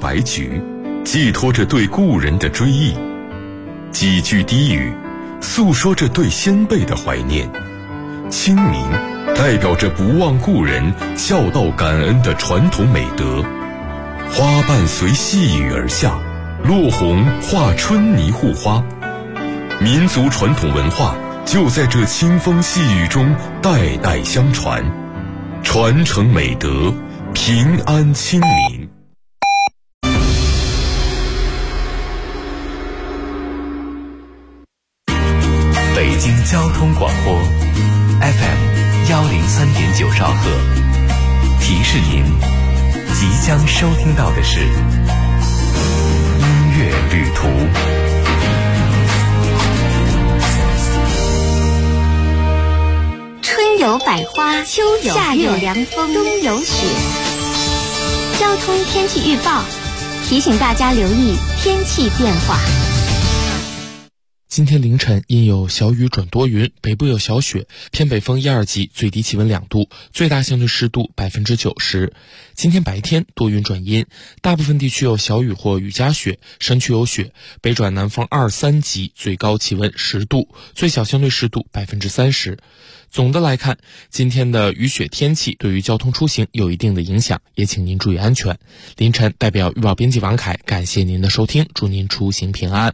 白菊，寄托着对故人的追忆。几句低语，诉说着对先辈的怀念。清明代表着不忘故人、孝道感恩的传统美德。花瓣随细雨而下，落红化春泥护花。民族传统文化就在这清风细雨中代代相传，传承美德，平安清明。 北京交通广播 FM103.9兆赫，提示您即将收听到的是音乐旅途。 春有百花，秋有夏有凉风，冬有雪。交通天气预报提醒大家留意天气变化。 今天凌晨阴有小雨转多云，北部有小雪，偏北风1、2级，最低气温2度，最大相对湿度90%。今天白天多云转阴，大部分地区有小雨或雨夹雪，山区有雪，北转南风2、3级，最高气温10度，最小相对湿度30%。总的来看，今天的雨雪天气对于交通出行有一定的影响，也请您注意安全。凌晨代表预报编辑王凯感谢您的收听，祝您出行平安。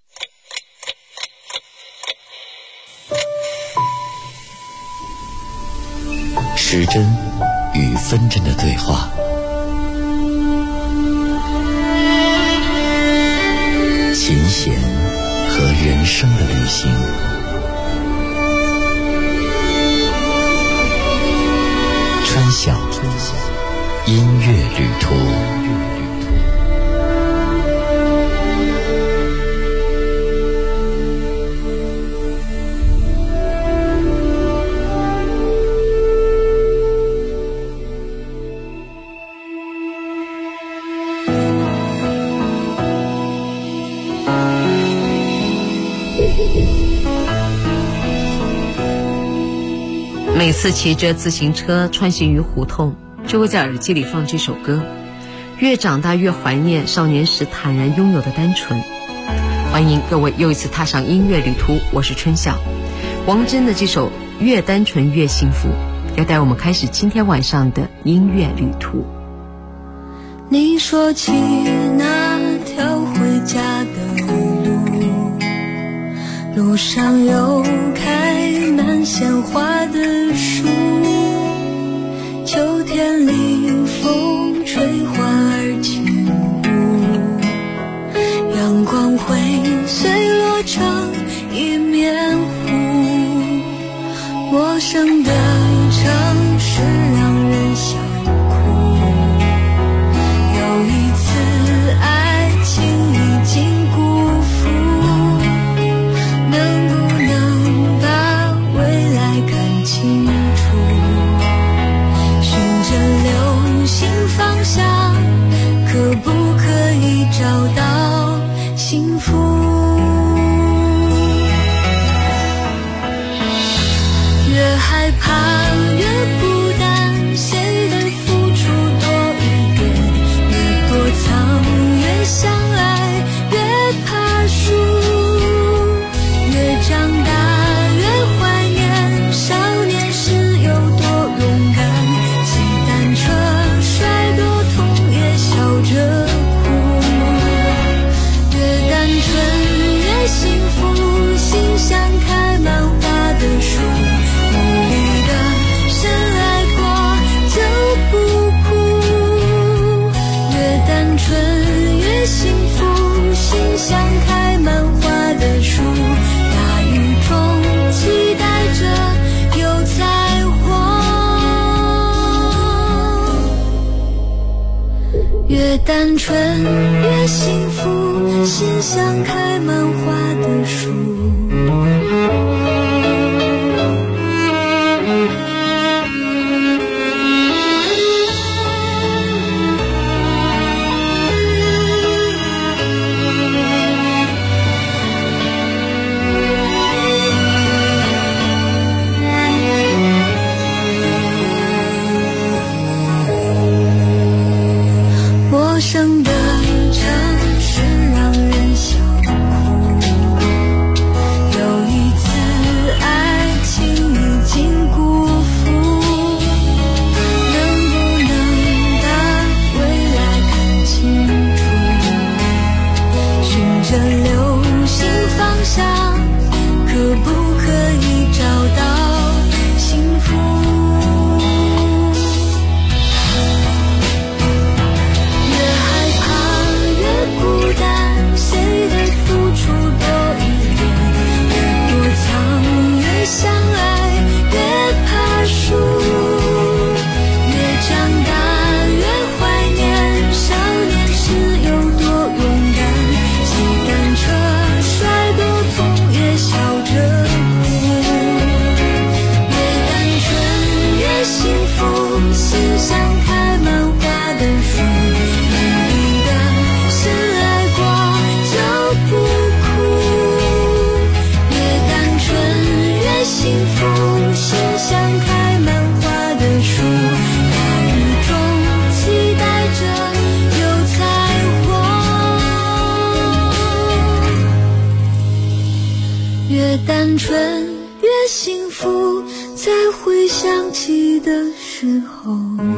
时针与分针的对话，琴弦和人生的旅行，春晓音乐旅途。 每次骑着自行车穿行于胡同，就会在耳机里放这首歌，越长大越怀念少年时坦然拥有的单纯。欢迎各位又一次踏上音乐旅途，我是春晓。王铮的这首《越单纯越幸福》要带我们开始今天晚上的音乐旅途。 你说起那条回家的路上有开满鲜花的树，秋天里风吹花儿轻舞，阳光会碎落成一面湖，陌生的城市让人想哭，有一次爱情已经辜负，能不能把未来看清楚，循着流星方向，可不可以找到幸福？越害怕越孤单，谁的付出多一点，越躲藏越相爱，越怕输，越长大越怀念少年时有多勇敢，骑单车摔多痛也笑着哭，越单纯越幸福，心像开满花的树，努力的深爱过就不哭，越单纯越幸福，心像开满花的树，大雨中期待着有彩虹，越单纯越幸福，心像开满花的树。陌生的青春越幸福，在回想起的时候。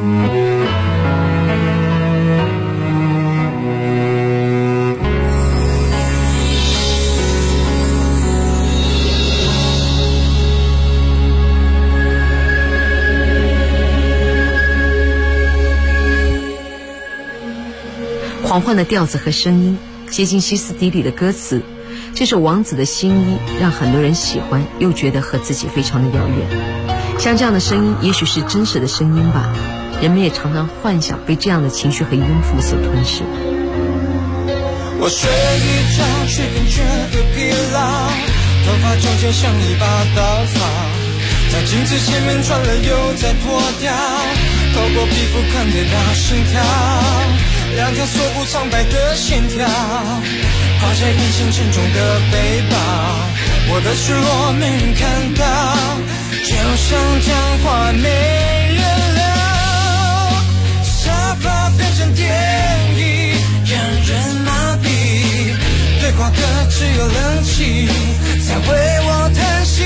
缓缓的调子和声音，接近歇斯底里的歌词，这首王子的新衣让很多人喜欢，又觉得和自己非常的遥远。像这样的声音也许是真实的声音吧，人们也常常幻想被这样的情绪和音符所吞噬。 我睡一觉却更觉得疲劳，头发纠结像一把稻草，在镜子前面转了又再脱掉，透过皮肤看得到心跳，两条锁骨苍白的线条，挂在眼前沉重的背包，我的失落没人看到，就像讲话没人聊，沙发变成电椅让人麻痹，对话的只有冷气在为我叹息。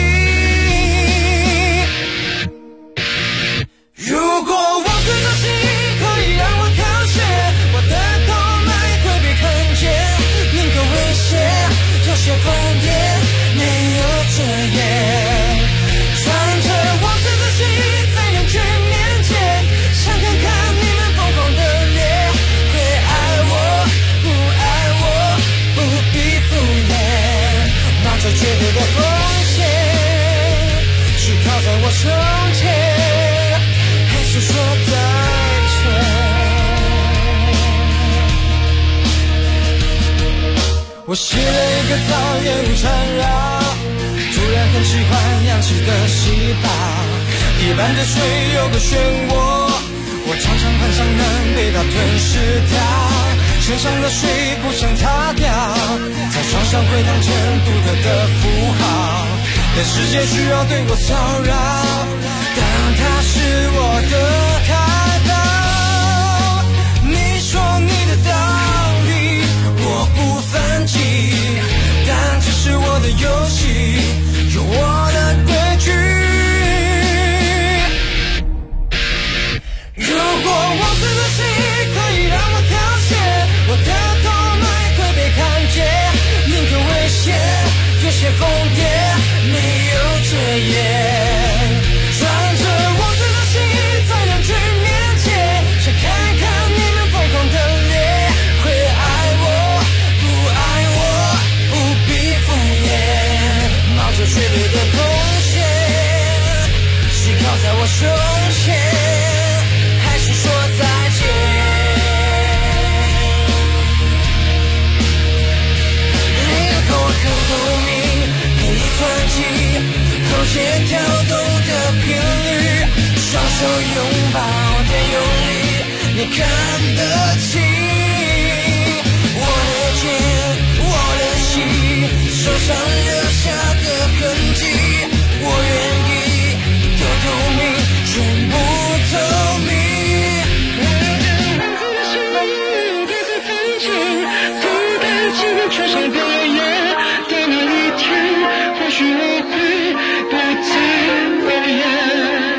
如果王子的心可以让我凋谢，我的头脉会被看见，宁可危险，有些疯癫，没有遮掩，穿着王子的心在人群面前，想看看你们疯狂的脸，会爱我不爱我，不必敷衍，冒着绝对的风险，是靠在我胸前，是说再见。我吸了一个草，烟雾缠绕，突然很喜欢氧气的细胞，一般的水有个漩涡，我常常幻想能被它吞噬掉，身上的水不想擦掉，在床上回荡成独特的符号，但世界需要对我骚扰，但它是我的开导。你说你的道理我不反击，但这是我的游戏，有我的规矩。如果王子的心可以让我凋谢，我的头脉会被看见，宁可危险，有些疯癫，没有遮掩，穿着王子的心在人群面前，想看看你们疯狂的脸，会爱我不爱我，不必敷衍，冒着绝对的风险，是靠在我胸前，还是说再见。你的口很透明，可以传奇，口弦跳动的频率，双手拥抱的用力，你看得清我的肩，我的心，手上留下的痕迹，我愿意都透明，全部透明。穿上表演的那一天，或许我会不再威严。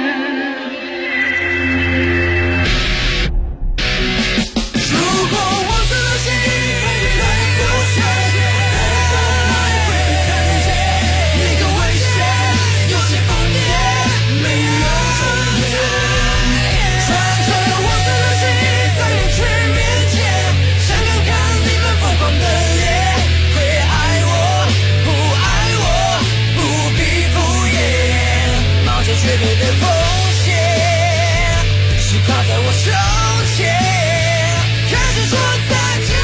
如果王子的心可以不遮掩，会被看见，那个危险，有些疯癫，没有遮掩，穿着王子的心在人群面前，想看看你们疯狂的脸，会爱我不爱我，不必敷衍，冒着绝对的风险，是靠在我胸前，开始说再见。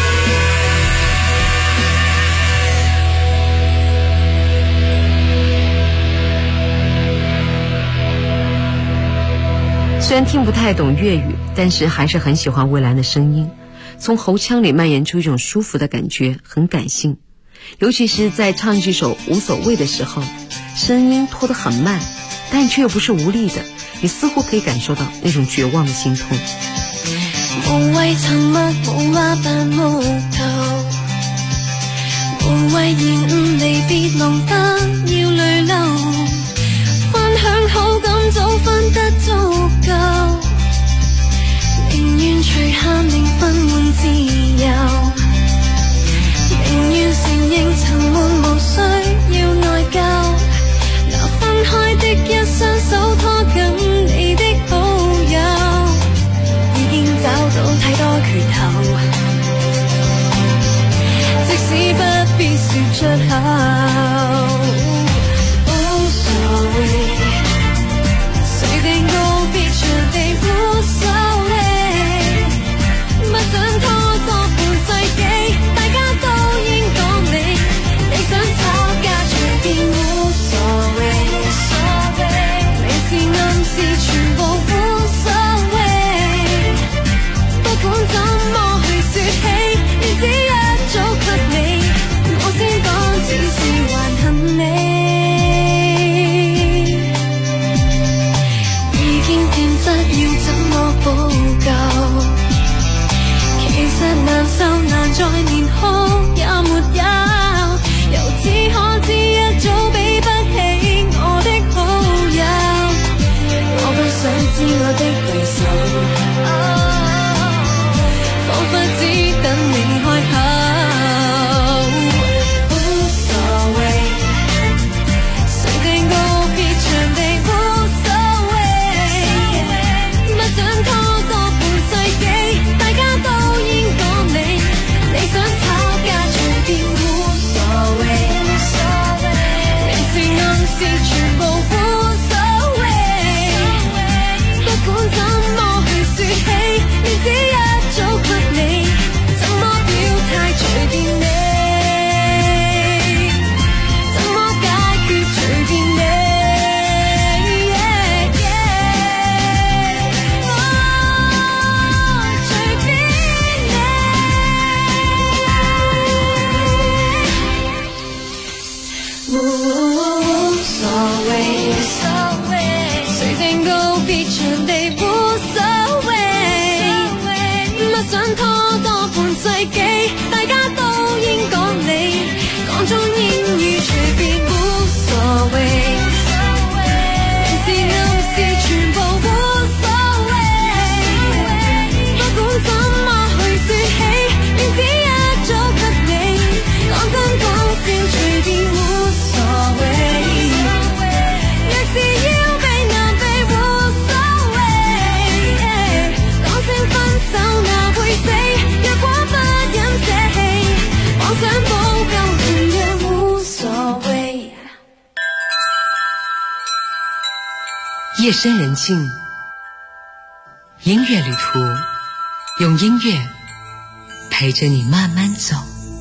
虽然听不太懂粤语，但是还是很喜欢蔚蓝的声音，从喉腔里蔓延出一种舒服的感觉，很感性。尤其是在唱这首无所谓的时候，声音拖得很慢，但却又不是无力的，你似乎可以感受到那种绝望的心痛。 無謂沉默，無話扮無頭，無謂延誤離別，弄得要出口，無所謂，誰定告別場地無所謂，不想拖多半世紀，大家都應講你想吵架隨便無所謂，明示暗示全部無所謂，不管怎麼去說起，連只一早給你，我先講只是還恨你，已經變質要怎麼補救？其實難受難再面哭也沒有，由此可知一早比不起我的好友，我不想知我的對手，彷彿只等你開口，無所謂，誰定告別場地無所謂，不想拖多半世紀，大家都應講你想吵架隨便無所謂，明示暗示全部無所謂，不管怎麼去說起，連只一早給你，怎麼表態隨便你，怎麼解決隨便你，隨便你，無所謂，誰定告別場地無所謂，不想拖多半世紀，大家都應講你，講中英語隨便無所謂，明示暗示全部無所謂，不管怎麼去說起，連只一早給你，講真講笑隨便無所謂，若是要避難避無所謂，講聲分手哪會死，若果不忍捨棄，妄想補救同樣無所謂。 夜深人靜，音樂旅途，用音樂陪着你慢慢走。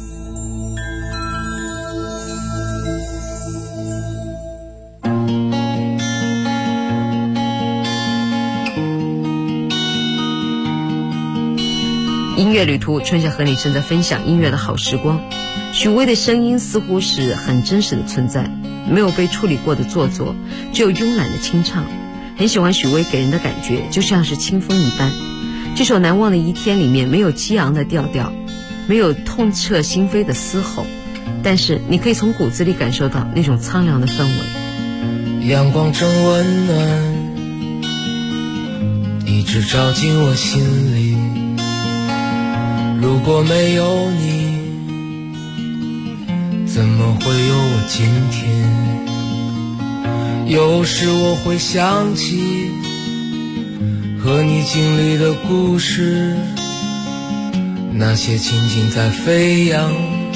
音乐旅途，春夏和你正在分享音乐的好时光。许巍的声音似乎是很真实的存在，没有被处理过的做作，只有慵懒的清唱。很喜欢许巍给人的感觉，就像是清风一般。这首《难忘的一天》里面没有激昂的调调，没有痛彻心扉的嘶吼，但是你可以从骨子里感受到那种苍凉的氛围。 阳光正温暖，一直照进我心里。如果没有你，怎么会有我今天？有时我会想起和你经历的故事，那些情景在飞扬，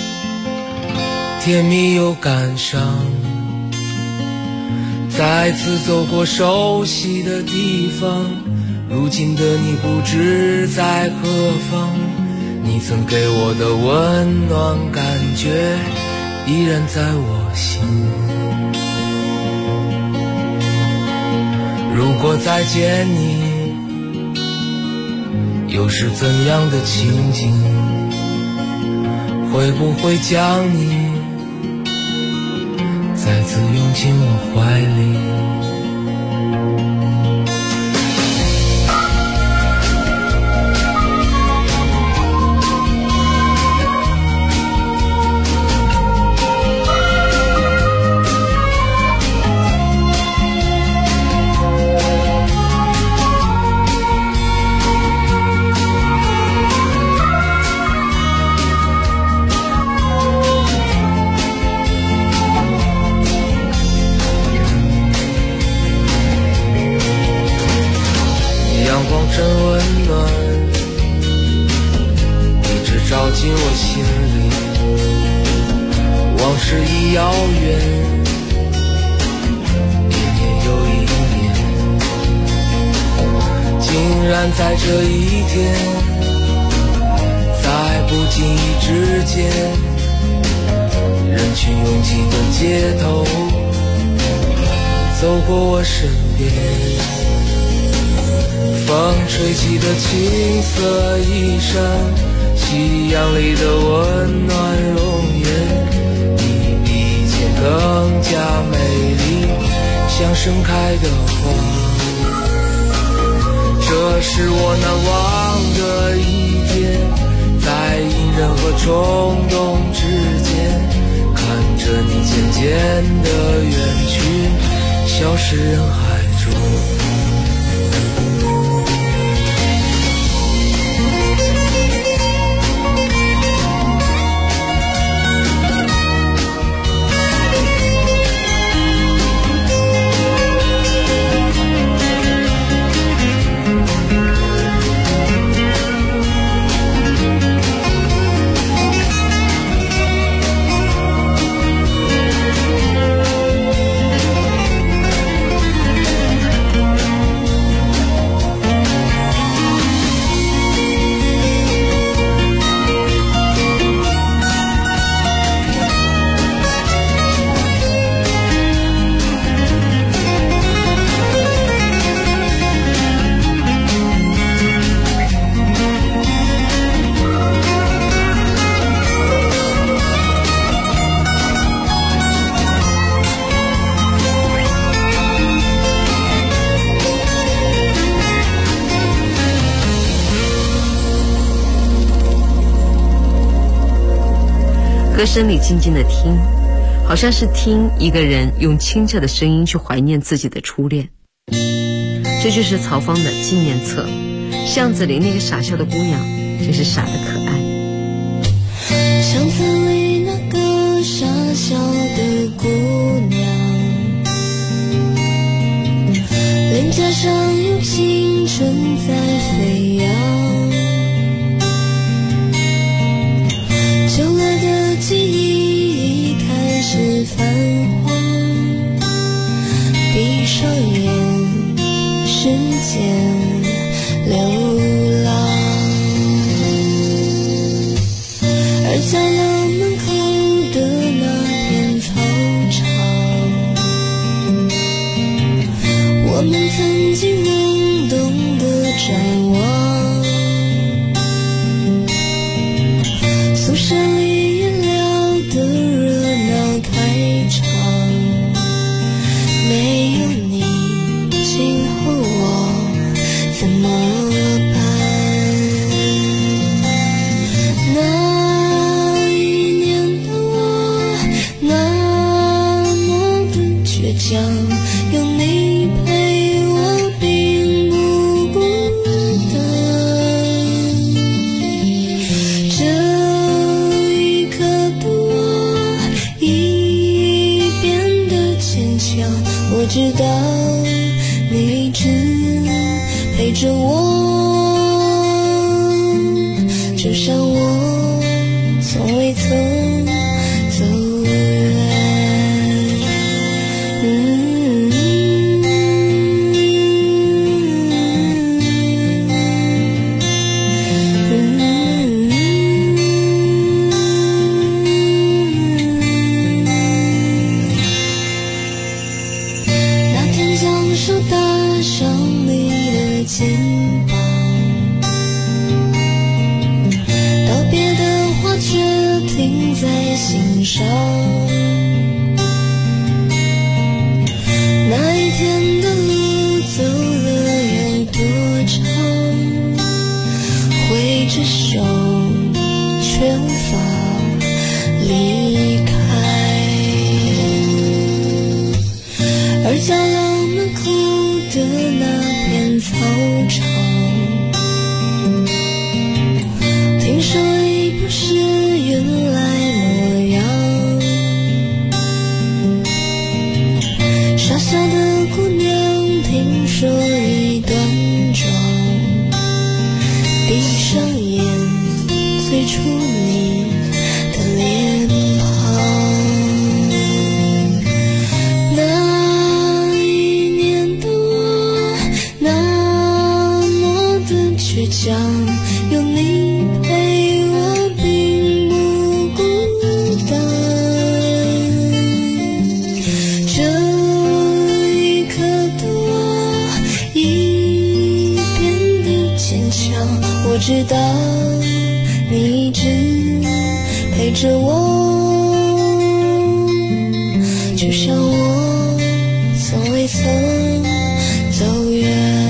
甜蜜又感伤。再次走过熟悉的地方，如今的你不知在何方，你曾给我的温暖感觉依然在我心。如果再见你，又是怎样的情景？会不会将你再次拥进我怀里？真温暖，一直照进我心里。往往事已遥远，一年又一年，竟然在这一天，在不经意之间，人群拥挤的街头，走过我身边，风吹起的青色衣衫，夕阳里的温暖容颜，你比以前更加美丽，像盛开的花。这是我难忘的一天，在隐忍和冲动之间，看着你渐渐的远去，消失人海中。 歌声里静静的听，好像是听一个人用清澈的声音去怀念自己的初恋。这就是曹芳的纪念册。巷子里那个傻笑的姑娘，真是傻得可爱。 巷子里那个傻笑的姑娘，脸颊上有青春在飞扬，旧来的记忆已开始泛黄，闭上眼，时间流浪。而家楼门口的那片操场，我们曾经懵懂的展望，宿舍里颜料的热闹开场，没有你，今后我怎么办？那一年的我那么的倔强，有你陪我并不孤单。这一刻的我已变得坚强，我知道你一直陪着我，就像我从未曾走远。那天将手搭上你的肩膀，道别的话却停在心上。那一天的路走了有多长，挥着手却无法离开。而家楼门口的那片操场，听说已不是原来模样。傻笑的姑娘，听说已端庄，闭上眼，催出你的脸庞。 一直陪着我，就像我从未曾走远。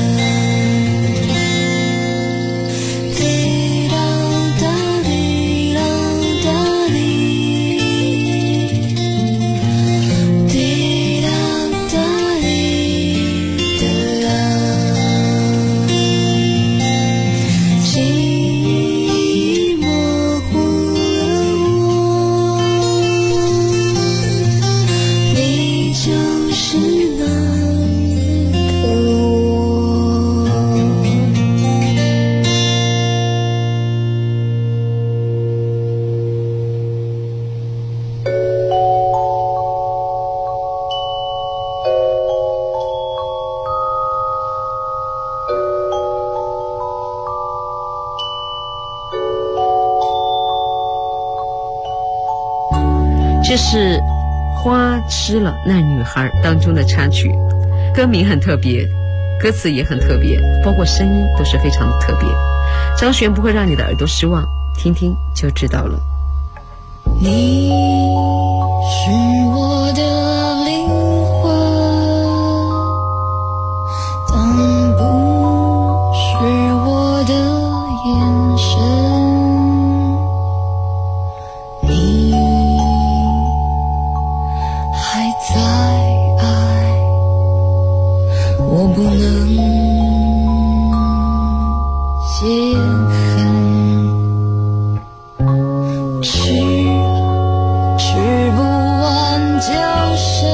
这是《花痴了那女孩》当中的插曲，歌名很特别，歌词也很特别，包括声音都是非常的特别。张悬不会让你的耳朵失望，听听就知道了。 你是我的灵魂，但不是我的眼神。你还在爱，我不能解恨。吃不完就剩，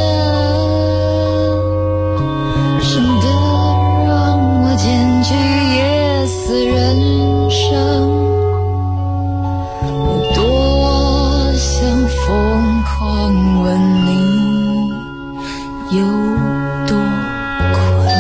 省得让我兼具夜思人生。我多想疯狂问你有多困。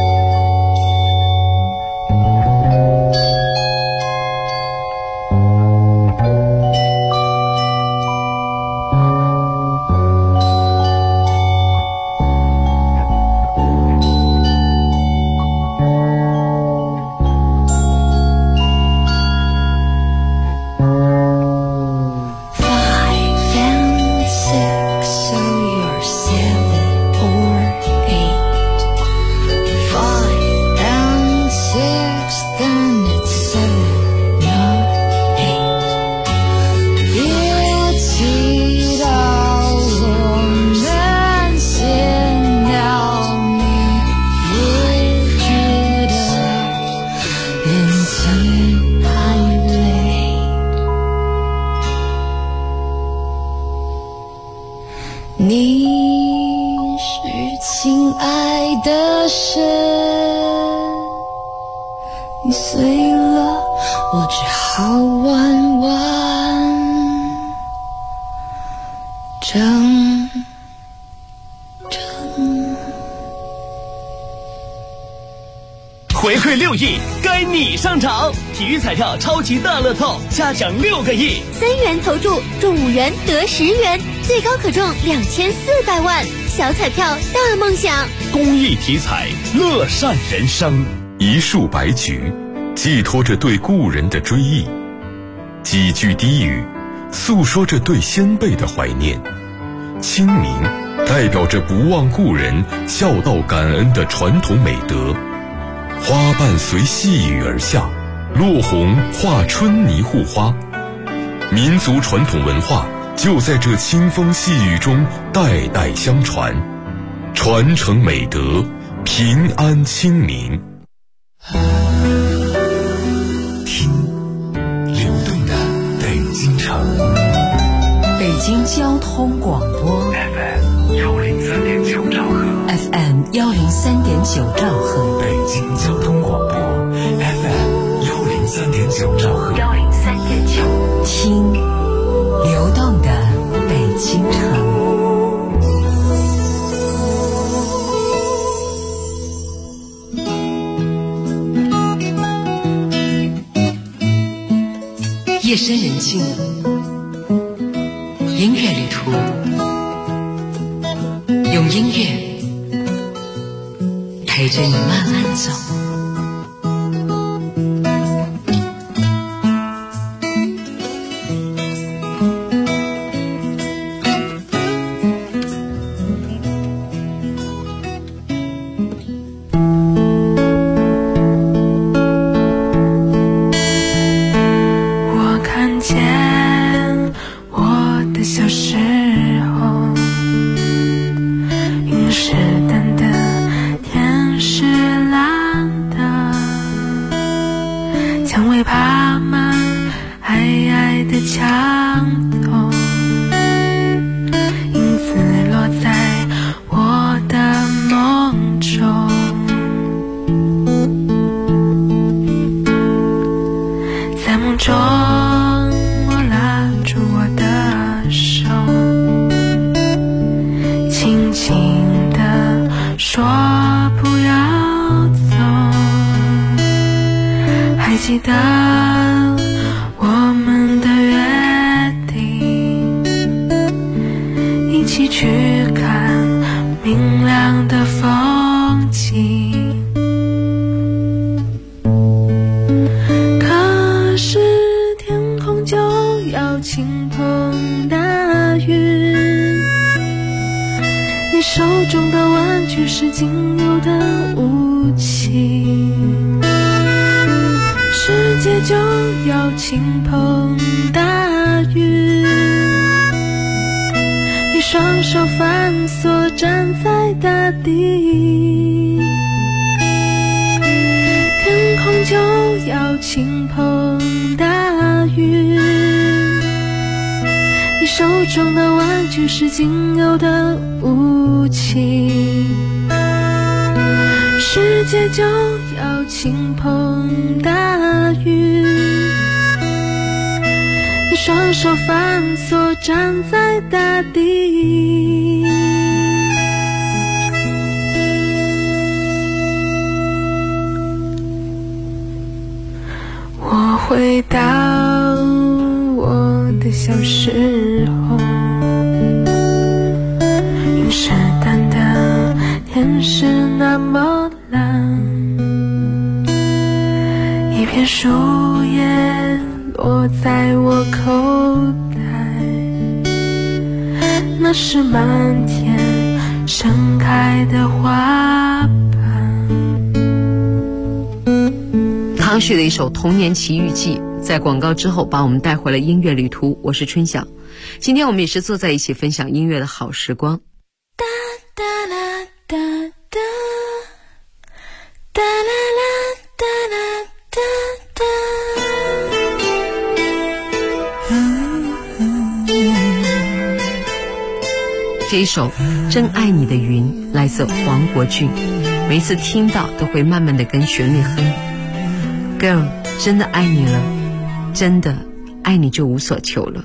你是亲爱的神，你碎了，我只好弯弯整整。 回馈6亿，该你上场！体育彩票超级大乐透，下奖6个亿 ，3元投注中5元得10元，最高可中2400万，小彩票大梦想。 公益体彩，乐善人生。 一束白菊，寄托着对故人的追忆；几句低语，诉说着对先辈的怀念。清明，代表着不忘故人、孝道感恩的传统美德。花瓣随细雨而下，落红化春泥护花。民族传统文化就在这清风细雨中代代相传，传承美德，平安清明。 听流动的北京城， 北京交通广播 FM 103.9兆赫 FM 103.9兆赫， 北京交通广播 FM 103.9兆赫 103.9，听流动的北京城。夜深人静，音乐旅途，用音乐陪着你慢慢走。 记得我们的约定，一起去看明亮的风景。可是天空就要倾盆大雨，你手中的玩具是仅有的武器，世界就要倾盆大雨，你双手反锁站在大地，天空就要倾盆大雨，你手中的玩具是仅有的武器，世界就要倾盆大雨，你双手反锁站在大地。我回到我的小时候，云是淡的，天是那么蓝，一片树叶落在我口袋，那是满天盛开的花瓣。 唐旭的一首《童年奇遇记》在广告之后把我们带回了音乐旅途。我是春晓，今天我们也是坐在一起分享音乐的好时光。 哒哒啦哒哒，哒啦啦哒啦哒哒。 这一首《真爱你的云》来自黄国俊，每次听到都会慢慢的跟旋律哼。Girl， 真的爱你了，真的爱你就无所求了。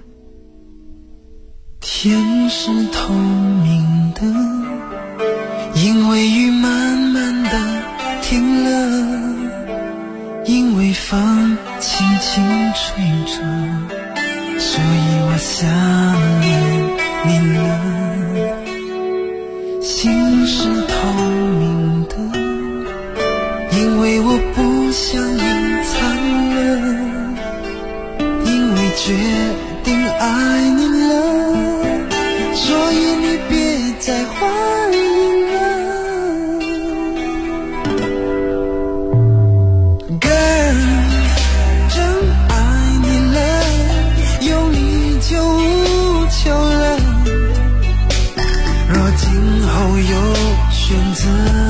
天是透明的，因为雨慢慢的停了，因为风轻轻吹着，所以我想念你了。心是透明的，因为我不想隐藏了，因为决定爱你了，所以你别再怀疑了。 Girl， 真爱你了，有你就无求了，若今后有选择，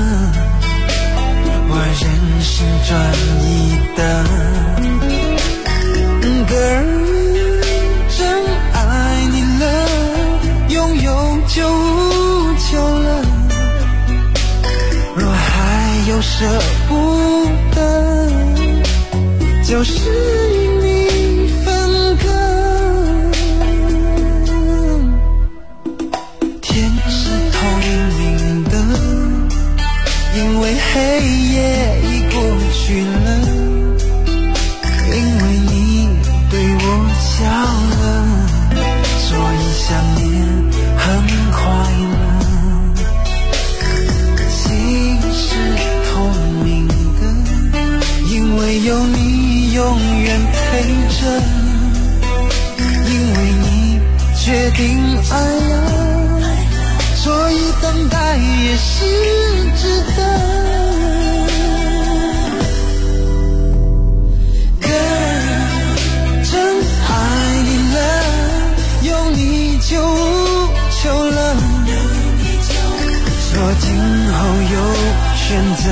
我仍是专一的。Girl， 真爱你了，拥有就无求了，若还有舍不得，就是与你分割。天是透明的，因为黑夜已过去了，因为你对我笑了，所以想念很快乐。心是透明的，因为有你永远陪着，因为你决定爱了，所以等待也是值得。就无求了，若今后有选择，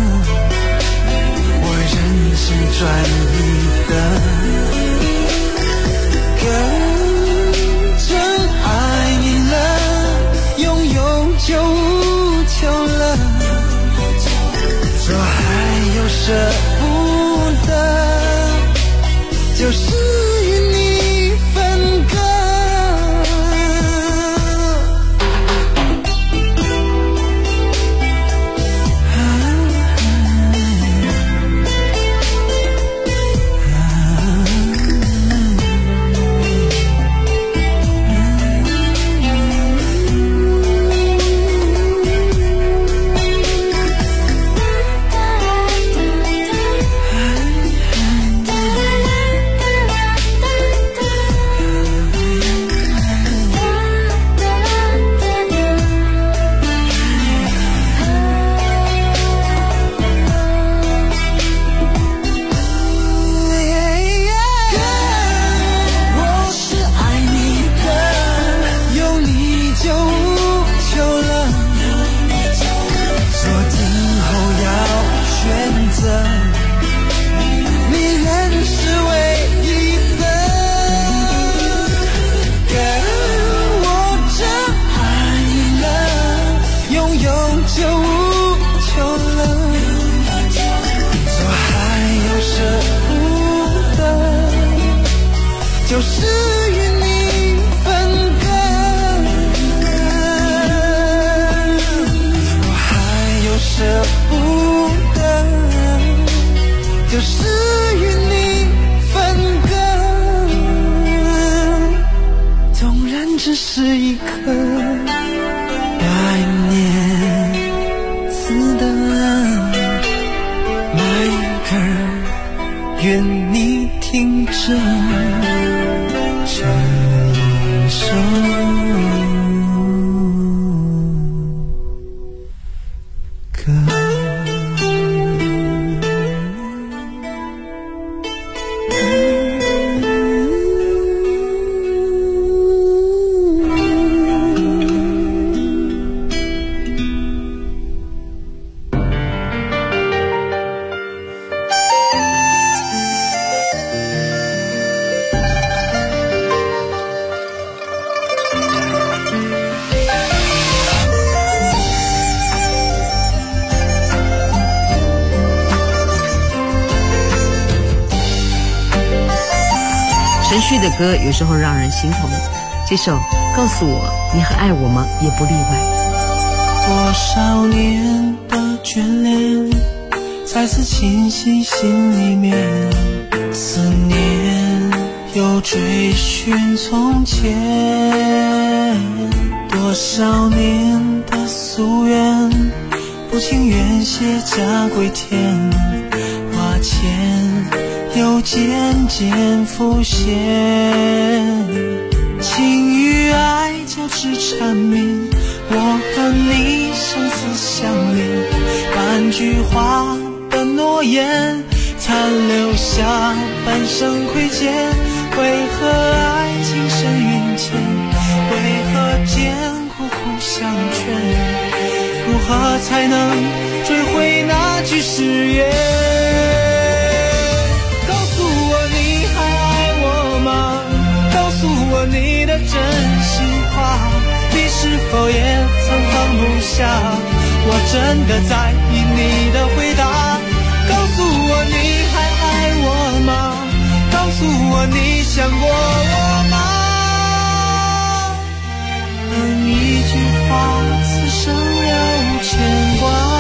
我仍是专一的。Girl， 真爱你了，拥有就无求了，若还有舍不得，就是与你分割。 就是与你分割。我还有舍不得，就是与你分割。纵然只是一颗百年似的麦克，愿你听着这一首歌。 陈旭的歌有时候让人心痛，这首《告诉我你还爱我吗》也不例外。 多少年的眷恋再次侵袭心里面，思念又追寻从前，多少年的夙愿不情愿卸甲归田，花前又渐渐浮现，情与爱交织缠绵，我和你生死相连，半句话的诺言残留下半生亏欠，为何爱情深缘浅，为何艰苦苦相劝，如何才能追回那句誓言？你的真心话，你是否也曾放不下？我真的在意你的回答。告诉我你还爱我吗？告诉我你想过我吗？一句话此生留牵挂。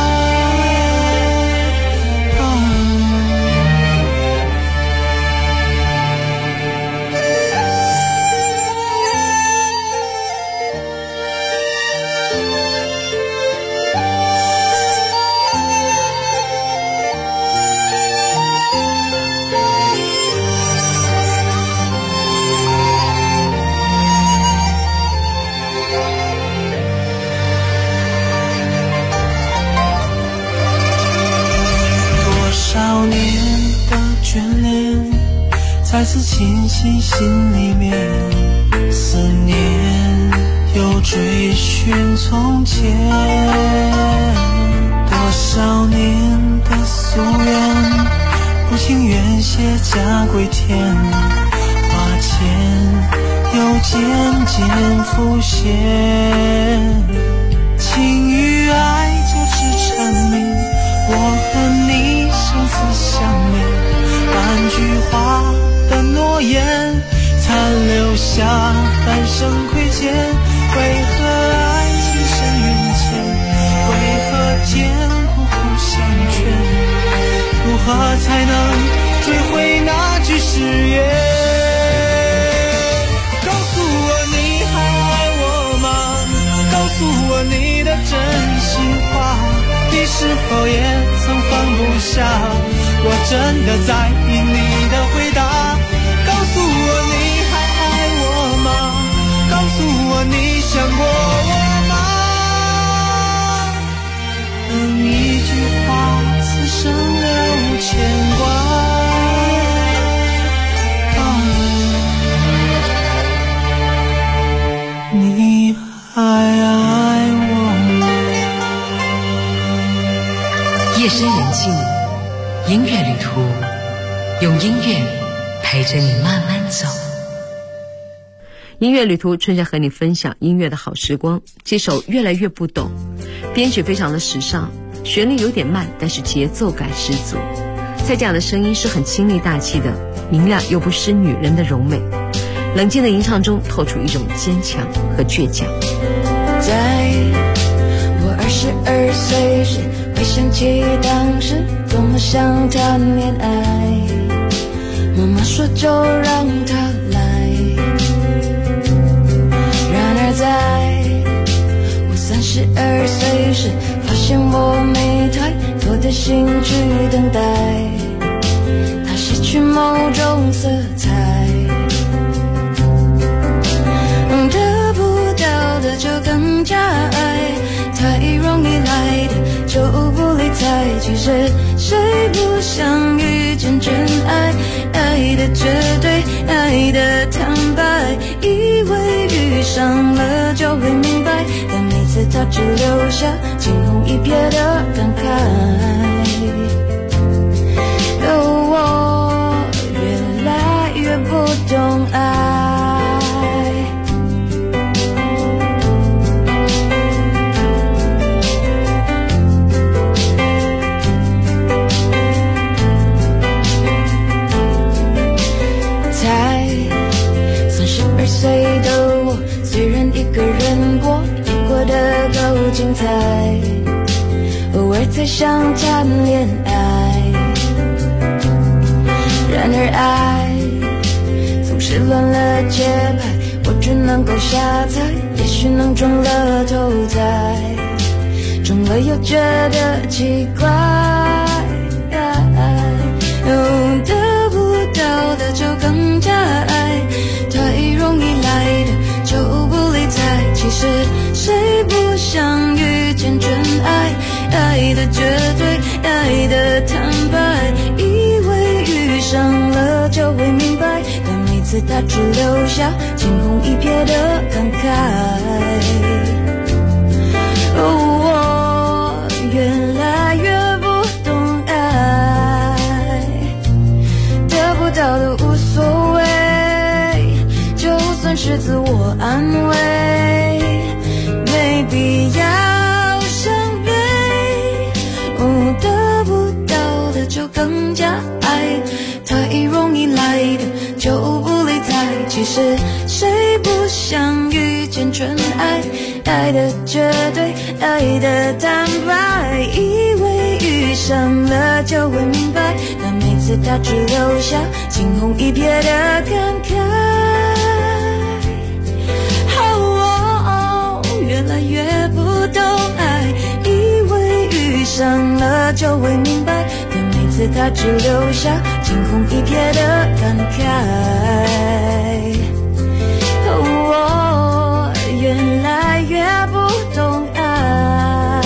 少年的眷恋再次侵袭心里面，思念又追寻从前，多少年的夙愿不情愿卸甲归田，花前又渐渐浮现，情与爱交织缠绵，我和你生死相连，半句话的诺言残留下半生亏欠，为何爱情深缘浅，为何艰苦苦相劝，如何才能追回那句誓言？告诉我你还爱我吗？告诉我你的真心话，你是否也曾放不下？我真的在意你的回答。告诉我你还爱我吗？告诉我你想过我吗？一句话此生留牵挂。你还爱我吗？ 夜深人静，音乐旅途，用音乐陪着你慢慢走。音乐旅途，春夏和你分享音乐的好时光。这首越来越不懂，编曲非常的时尚，旋律有点慢，但是节奏感十足。蔡健雅的声音是很清丽大气的，明亮又不失女人的柔美。 冷静的吟唱中透出一种坚强和倔强。 在我22岁时，回想起当时多么想谈恋爱，妈妈说就让他来。然而在我32岁时，发现我没太多的兴趣等待，它失去某种色彩。得不到的就更加爱，太容易来的就不理睬。其实谁不想遇见真爱，爱的绝对，爱的坦白，以为遇上了就会明白，但每次他只留下惊鸿一瞥的感慨。我越来越不懂爱。32岁的我，虽然一个人过，也过得够精彩，偶尔才想谈恋爱。然而爱总是乱了节拍，我只能够瞎猜，也许能中了头彩，中了又觉得奇怪。得不到的就更加爱，太容易来的就不理睬。其实谁不想遇见真爱，爱的绝对，爱的坦白，以为遇上了就会明白，但每次他只留下惊鸿一瞥的感慨。我越来越不懂爱，得不到的无所谓，就算是自我安慰，没必要伤悲。得不到的就更加爱，太容易来的就不理睬。其实谁不想遇见真爱，爱的绝对，爱的坦白，以为遇上了就会明白，但每次他只留下惊鸿一瞥的感慨。越来越不懂爱，以为遇上了就会明白，但每次他只留下惊鸿一瞥的感慨。我越来越不懂爱。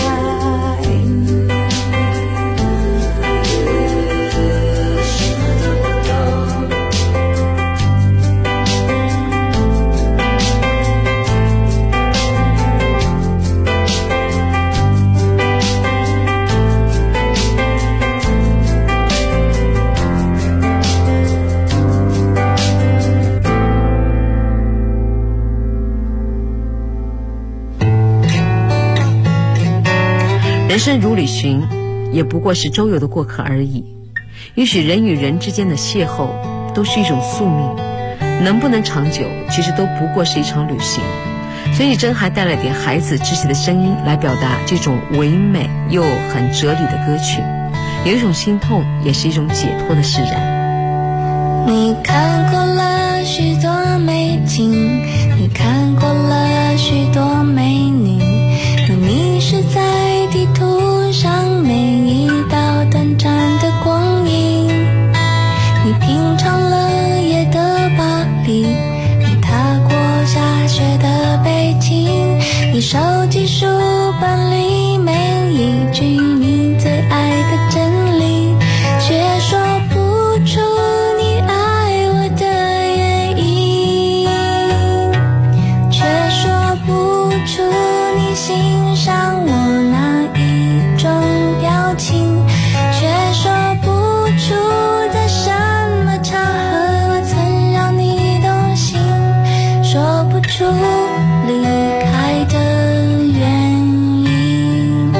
人生如旅行，也不过是周游的过客而已。也许人与人之间的邂逅都是一种宿命，能不能长久，其实都不过是一场旅行。所以真还带了点孩子稚气的声音来表达这种唯美又很哲理的歌曲，有一种心痛，也是一种解脱的释然。 你看过了许多美景，你看过了许多美女，你迷失在地图上每一道短暂的光影，你品尝了夜的巴黎，你踏过下雪的北京，你收集书本里每一句你最爱的真理，却说不出你爱我的原因，却说不出你欣赏我哪一种表情，却说不出在什么场合我曾让你动心，说不出离开的原因。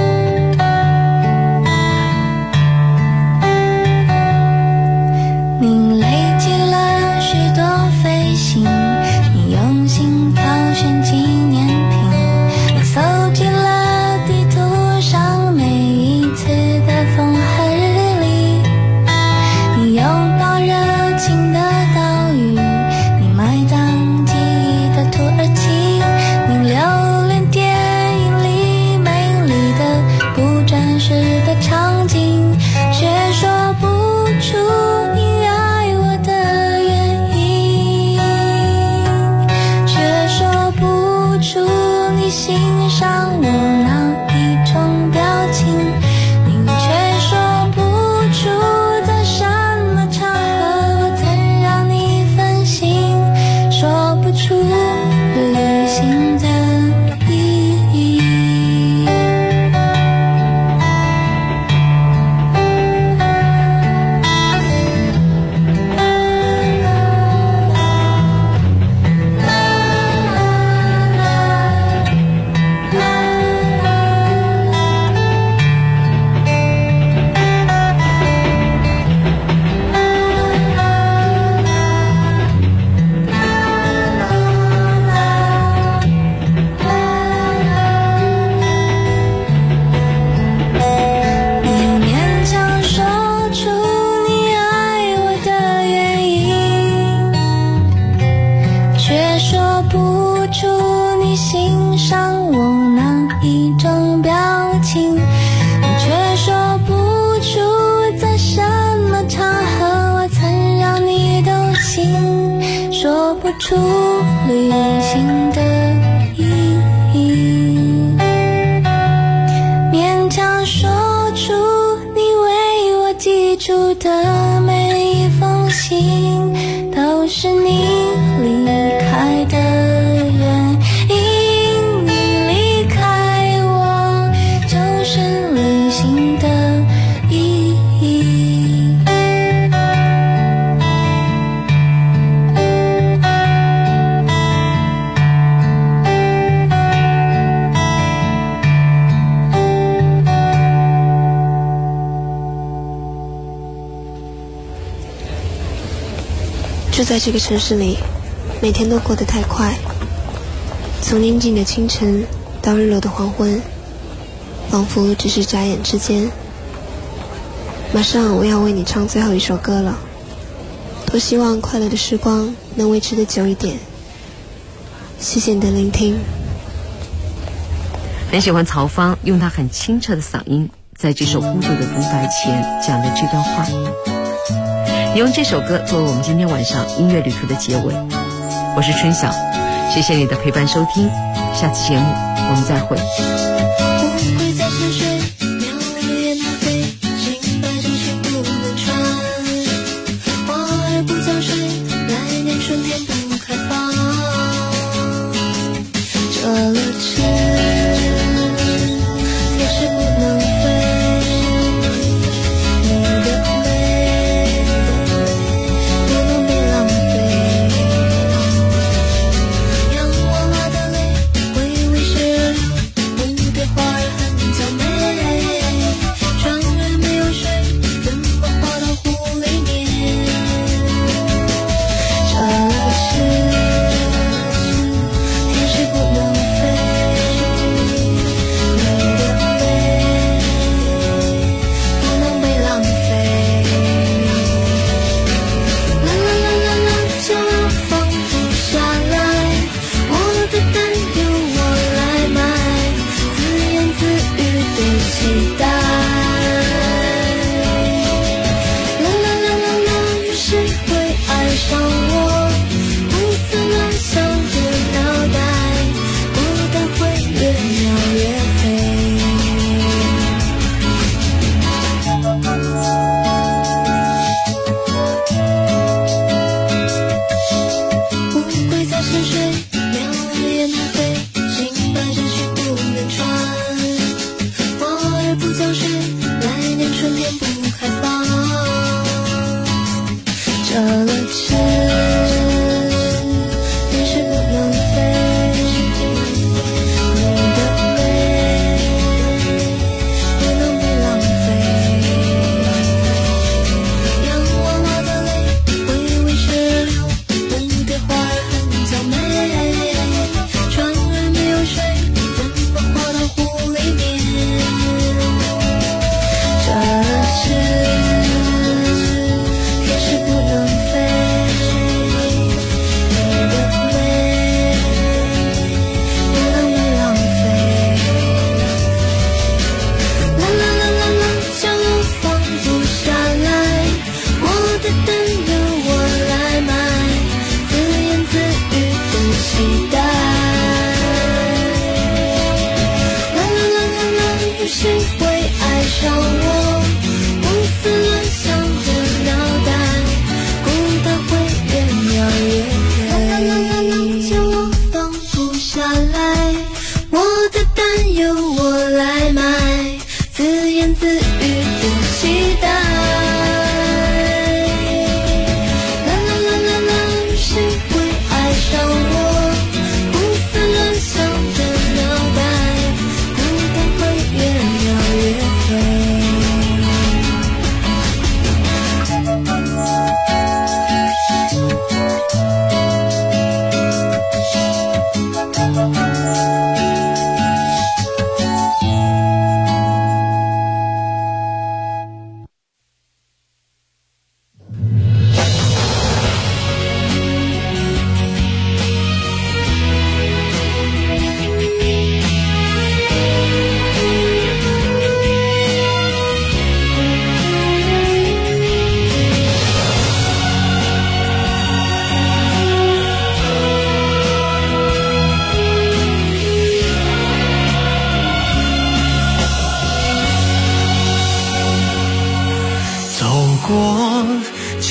您累积了许多飞行， 出旅行的意义，勉强说出你为我寄出的每一封信，都是你离开的原因。你离开我，就是旅行的意义。住在这个城市里，每天都过得太快，从宁静的清晨到日落的黄昏，仿佛只是眨眼之间。马上我要为你唱最后一首歌了，多希望快乐的时光能维持得久一点。谢谢你的聆听。 很喜欢曹芳用她很清澈的嗓音，在这首孤独的独白前讲的这段话。用这首歌作为我们今天晚上音乐旅途的结尾。我是春晓，谢谢你的陪伴收听，下期节目我们再会。 乌龟在深水，鸟儿也能飞，清白着却不能穿。花儿不早睡，来年春天不开放。折了翅，天使不能飞。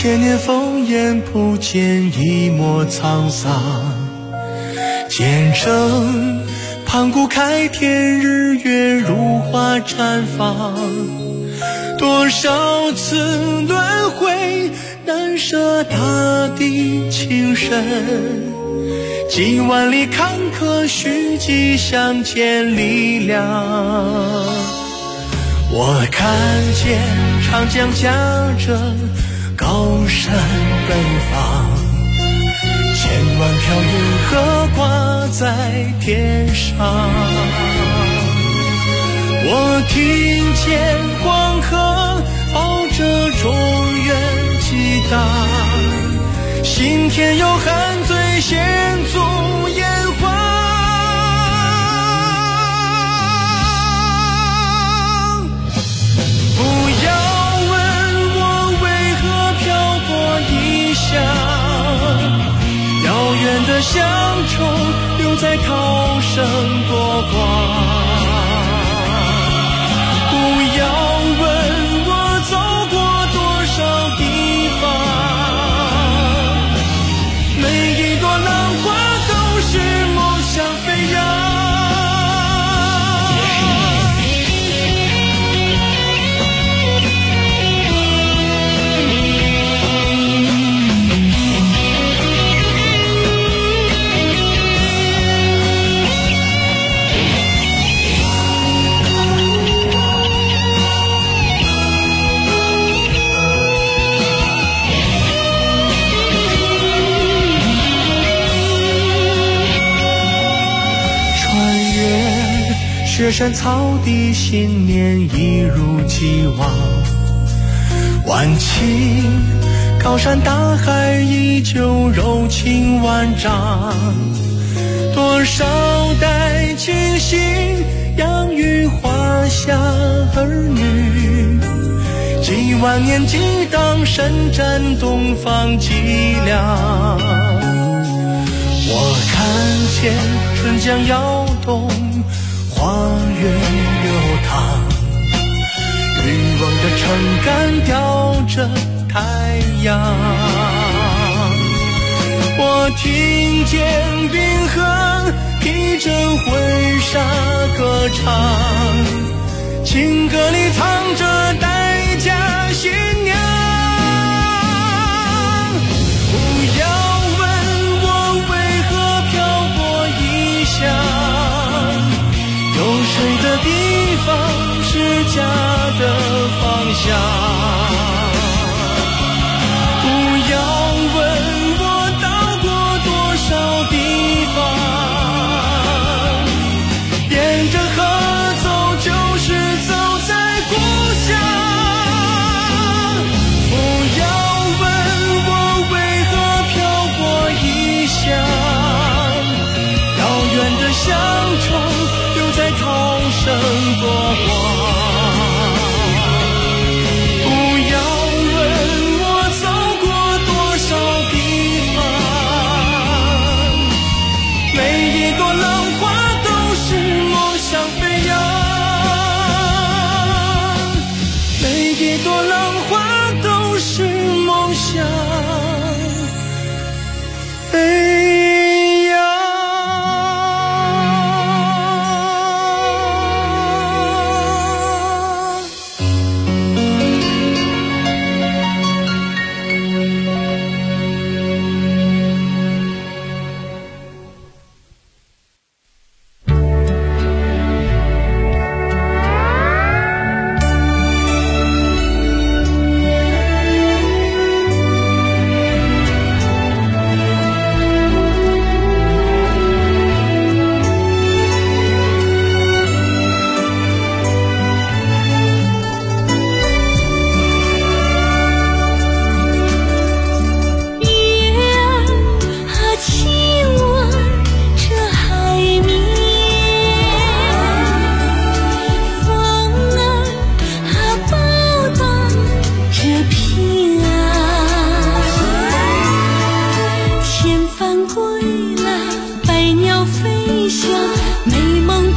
千年烽烟不见一抹沧桑，见证盘古开天，日月如花绽放，多少次轮回，难舍大地情深，几万里坎坷，虚迹相见力量。我看见长江驾着高山奔放，千万条银河挂在天上。我听见黄河抱着中原激荡，心田有汉醉献足炎黄。不要问我为何漂泊异乡，遥远的乡愁留在涛声波光。不要问我走过多少地方，每一朵浪花都是梦想飞扬。雪山草地，信念一如既往，万顷高山大海依旧柔情万丈，多少代亲信养育华夏儿女，几万年激荡，伸展东方脊梁。我看见春江摇动，花月流淌，欲望的撑杆吊着太阳。我听见冰河披着婚纱歌唱，情歌里藏着待嫁新娘。不要问我为何漂泊异乡，有水的地方是家的方向。不要问我到过多少地方，沿着河走就是走在故乡。不要问我为何漂泊异乡，遥远的乡愁留在涛声波光。不要问我走过多少地方，每一朵浪花都是梦想飞扬，每一朵浪花都是梦想飞扬。 归来，百鸟飞翔，美梦